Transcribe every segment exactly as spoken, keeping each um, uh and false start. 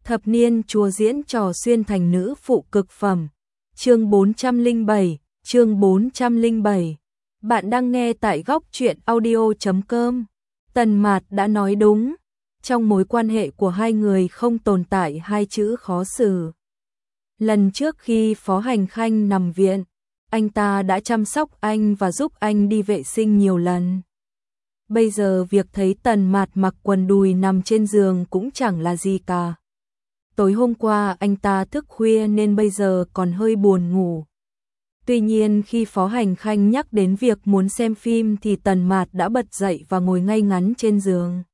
Thập niên chùa diễn trò xuyên thành nữ phụ cực phẩm. Chương bốn trăm lẻ bảy, chương bốn trăm lẻ bảy. Bạn đang nghe tại góc truyện audio chấm com. Tần Mạt đã nói đúng, trong mối quan hệ của hai người không tồn tại hai chữ khó xử. Lần trước khi Phó Hành Khanh nằm viện, anh ta đã chăm sóc anh và giúp anh đi vệ sinh nhiều lần. Bây giờ việc thấy Tần Mạt mặc quần đùi nằm trên giường cũng chẳng là gì cả. Tối hôm qua anh ta thức khuya nên bây giờ còn hơi buồn ngủ. Tuy nhiên khi Phó Hành Khanh nhắc đến việc muốn xem phim thì Tần Mạt đã bật dậy và ngồi ngay ngắn trên giường.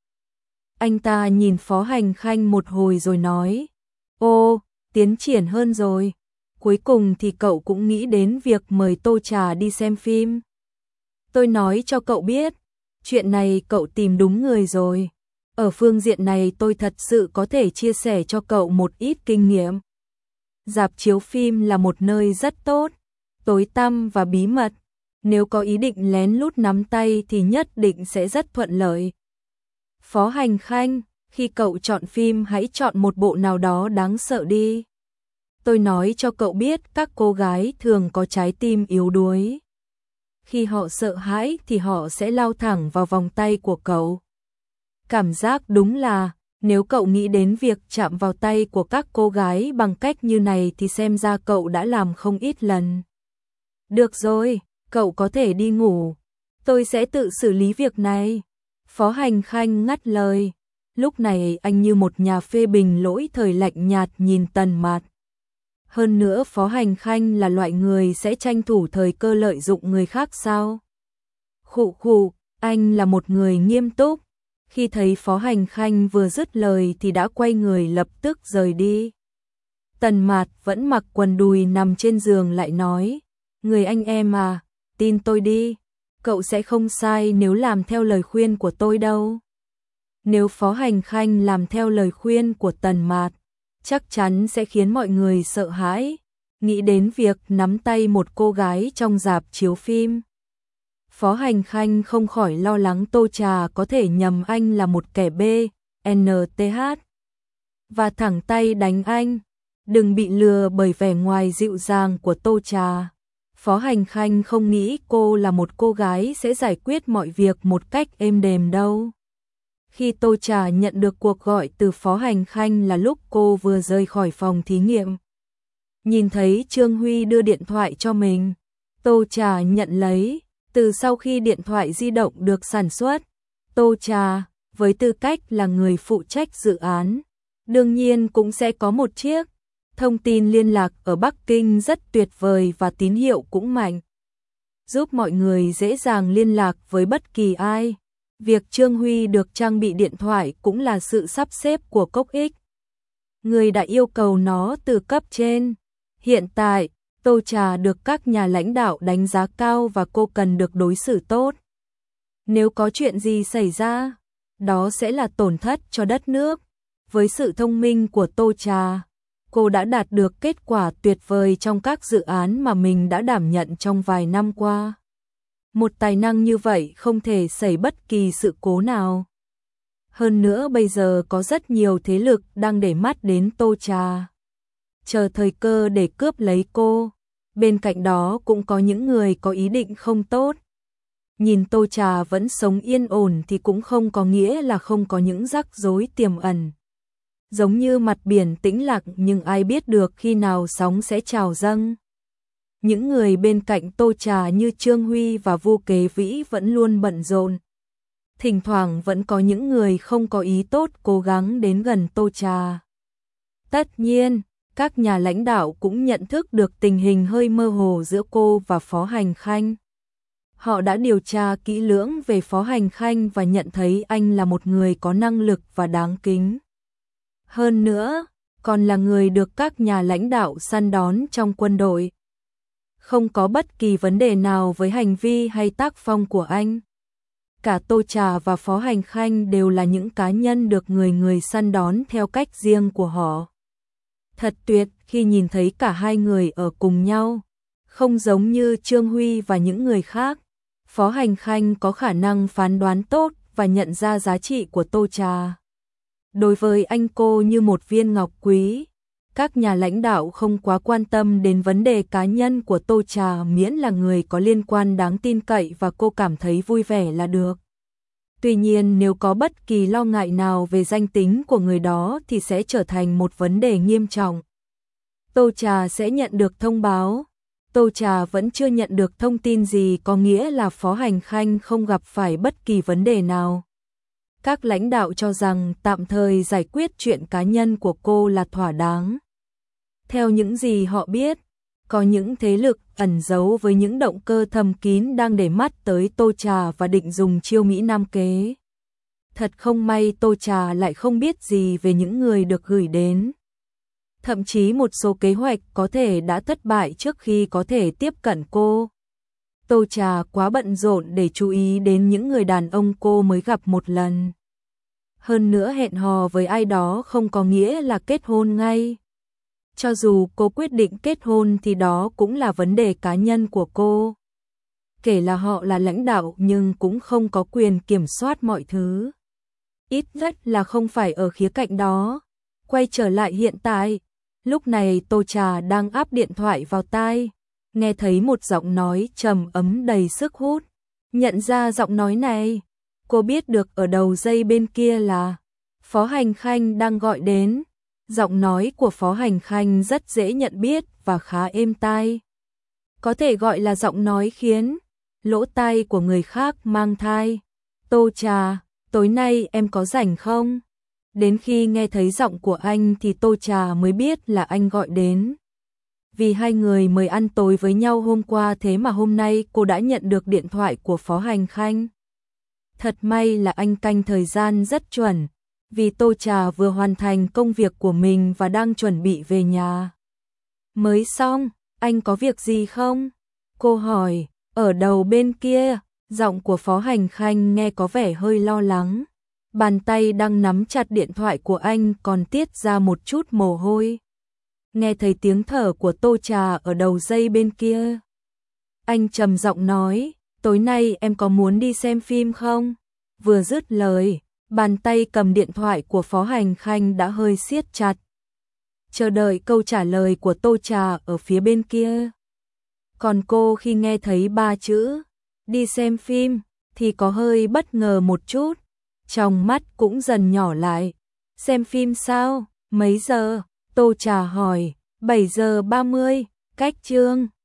Anh ta nhìn Phó Hành Khanh một hồi rồi nói: "Ô, tiến triển hơn rồi. Cuối cùng thì cậu cũng nghĩ đến việc mời Tô Trà đi xem phim. Tôi nói cho cậu biết, chuyện này cậu tìm đúng người rồi. Ở phương diện này tôi thật sự có thể chia sẻ cho cậu một ít kinh nghiệm. Rạp chiếu phim là một nơi rất tốt, tối tăm và bí mật. Nếu có ý định lén lút nắm tay thì nhất định sẽ rất thuận lợi. Phó Hành Khanh, khi cậu chọn phim hãy chọn một bộ nào đó đáng sợ đi. Tôi nói cho cậu biết các cô gái thường có trái tim yếu đuối. Khi họ sợ hãi thì họ sẽ lao thẳng vào vòng tay của cậu. Cảm giác đúng là, nếu cậu nghĩ đến việc chạm vào tay của các cô gái bằng cách như này thì xem ra cậu đã làm không ít lần. Được rồi, cậu có thể đi ngủ. Tôi sẽ tự xử lý việc này." Phó Hành Khanh ngắt lời. Lúc này anh như một nhà phê bình lỗi thời lạnh nhạt nhìn Tần Mạt. Hơn nữa Phó Hành Khanh là loại người sẽ tranh thủ thời cơ lợi dụng người khác sao? Khụ khụ, anh là một người nghiêm túc. Khi thấy Phó Hành Khanh vừa dứt lời thì đã quay người lập tức rời đi. Tần Mạt vẫn mặc quần đùi nằm trên giường lại nói: "Người anh em à, tin tôi đi, cậu sẽ không sai nếu làm theo lời khuyên của tôi đâu." Nếu Phó Hành Khanh làm theo lời khuyên của Tần Mạt, chắc chắn sẽ khiến mọi người sợ hãi, nghĩ đến việc nắm tay một cô gái trong rạp chiếu phim. Phó Hành Khanh không khỏi lo lắng Tô Trà có thể nhầm anh là một kẻ B, N T H và thẳng tay đánh anh. Đừng bị lừa bởi vẻ ngoài dịu dàng của Tô Trà. Phó Hành Khanh không nghĩ cô là một cô gái sẽ giải quyết mọi việc một cách êm đềm đâu. Khi Tô Trà nhận được cuộc gọi từ Phó Hành Khanh là lúc cô vừa rời khỏi phòng thí nghiệm. Nhìn thấy Trương Huy đưa điện thoại cho mình, Tô Trà nhận lấy. Từ sau khi điện thoại di động được sản xuất, Tô Trà, với tư cách là người phụ trách dự án, đương nhiên cũng sẽ có một chiếc. Thông tin liên lạc ở Bắc Kinh rất tuyệt vời và tín hiệu cũng mạnh, giúp mọi người dễ dàng liên lạc với bất kỳ ai. Việc Trương Huy được trang bị điện thoại cũng là sự sắp xếp của Cốc X. Người đã yêu cầu nó từ cấp trên. Hiện tại, Tô Trà được các nhà lãnh đạo đánh giá cao và cô cần được đối xử tốt. Nếu có chuyện gì xảy ra, đó sẽ là tổn thất cho đất nước. Với sự thông minh của Tô Trà, cô đã đạt được kết quả tuyệt vời trong các dự án mà mình đã đảm nhận trong vài năm qua. Một tài năng như vậy không thể xảy bất kỳ sự cố nào. Hơn nữa bây giờ có rất nhiều thế lực đang để mắt đến Tô Trà, chờ thời cơ để cướp lấy cô. Bên cạnh đó cũng có những người có ý định không tốt. Nhìn Tô Trà vẫn sống yên ổn thì cũng không có nghĩa là không có những rắc rối tiềm ẩn. Giống như mặt biển tĩnh lặng nhưng ai biết được khi nào sóng sẽ trào dâng. Những người bên cạnh Tô Trà như Trương Huy và Vu Kế Vĩ vẫn luôn bận rộn. Thỉnh thoảng vẫn có những người không có ý tốt cố gắng đến gần Tô Trà. Tất nhiên, các nhà lãnh đạo cũng nhận thức được tình hình hơi mơ hồ giữa cô và Phó Hành Khanh. Họ đã điều tra kỹ lưỡng về Phó Hành Khanh và nhận thấy anh là một người có năng lực và đáng kính. Hơn nữa, còn là người được các nhà lãnh đạo săn đón trong quân đội. Không có bất kỳ vấn đề nào với hành vi hay tác phong của anh. Cả Tô Trà và Phó Hành Khanh đều là những cá nhân được người người săn đón theo cách riêng của họ. Thật tuyệt khi nhìn thấy cả hai người ở cùng nhau. Không giống như Trương Huy và những người khác, Phó Hành Khanh có khả năng phán đoán tốt và nhận ra giá trị của Tô Trà. đối với anh cô như một viên ngọc quý. Các nhà lãnh đạo không quá quan tâm đến vấn đề cá nhân của Tô Trà, miễn là người có liên quan đáng tin cậy và cô cảm thấy vui vẻ là được. Tuy nhiên nếu có bất kỳ lo ngại nào về danh tính của người đó thì sẽ trở thành một vấn đề nghiêm trọng. Tô Trà sẽ nhận được thông báo. Tô Trà vẫn chưa nhận được thông tin gì, có nghĩa là Phó Hành Khanh không gặp phải bất kỳ vấn đề nào. Các lãnh đạo cho rằng tạm thời giải quyết chuyện cá nhân của cô là thỏa đáng. Theo những gì họ biết, có những thế lực ẩn giấu với những động cơ thầm kín đang để mắt tới Tô Trà và định dùng chiêu Mỹ Nam kế. Thật không may Tô Trà lại không biết gì về những người được gửi đến. Thậm chí một số kế hoạch có thể đã thất bại trước khi có thể tiếp cận cô. Tô Trà quá bận rộn để chú ý đến những người đàn ông cô mới gặp một lần. Hơn nữa hẹn hò với ai đó không có nghĩa là kết hôn ngay. Cho dù cô quyết định kết hôn thì đó cũng là vấn đề cá nhân của cô. Kể là họ là lãnh đạo nhưng cũng không có quyền kiểm soát mọi thứ. Ít nhất là không phải ở khía cạnh đó. Quay trở lại hiện tại, lúc này Tô Trà đang áp điện thoại vào tai, nghe thấy một giọng nói trầm ấm đầy sức hút. Nhận ra giọng nói này, cô biết được ở đầu dây bên kia là Phó Hành Khanh đang gọi đến. Giọng nói của Phó Hành Khanh rất dễ nhận biết và khá êm tai. Có thể gọi là giọng nói khiến lỗ tai của người khác mang thai. Tô Trà, tối nay em có rảnh không? Đến khi nghe thấy giọng của anh thì Tô Trà mới biết là anh gọi đến. Vì hai người mời ăn tối với nhau hôm qua, thế mà hôm nay cô đã nhận được điện thoại của Phó Hành Khanh. Thật may là anh canh thời gian rất chuẩn, vì Tô Trà vừa hoàn thành công việc của mình và đang chuẩn bị về nhà. Mới xong, anh có việc gì không? Cô hỏi, ở đầu bên kia, giọng của Phó Hành Khanh nghe có vẻ hơi lo lắng. Bàn tay đang nắm chặt điện thoại của anh còn tiết ra một chút mồ hôi. Nghe thấy tiếng thở của Tô Trà ở đầu dây bên kia, anh trầm giọng nói, tối nay em có muốn đi xem phim không? Vừa dứt lời, bàn tay cầm điện thoại của Phó Hành Khanh đã hơi siết chặt. Chờ đợi câu trả lời của Tô Trà ở phía bên kia. Còn cô khi nghe thấy ba chữ đi xem phim thì có hơi bất ngờ một chút, trong mắt cũng dần nhỏ lại. Xem phim sao? Mấy giờ? Tô Trà hỏi. bảy giờ ba mươi, cách chương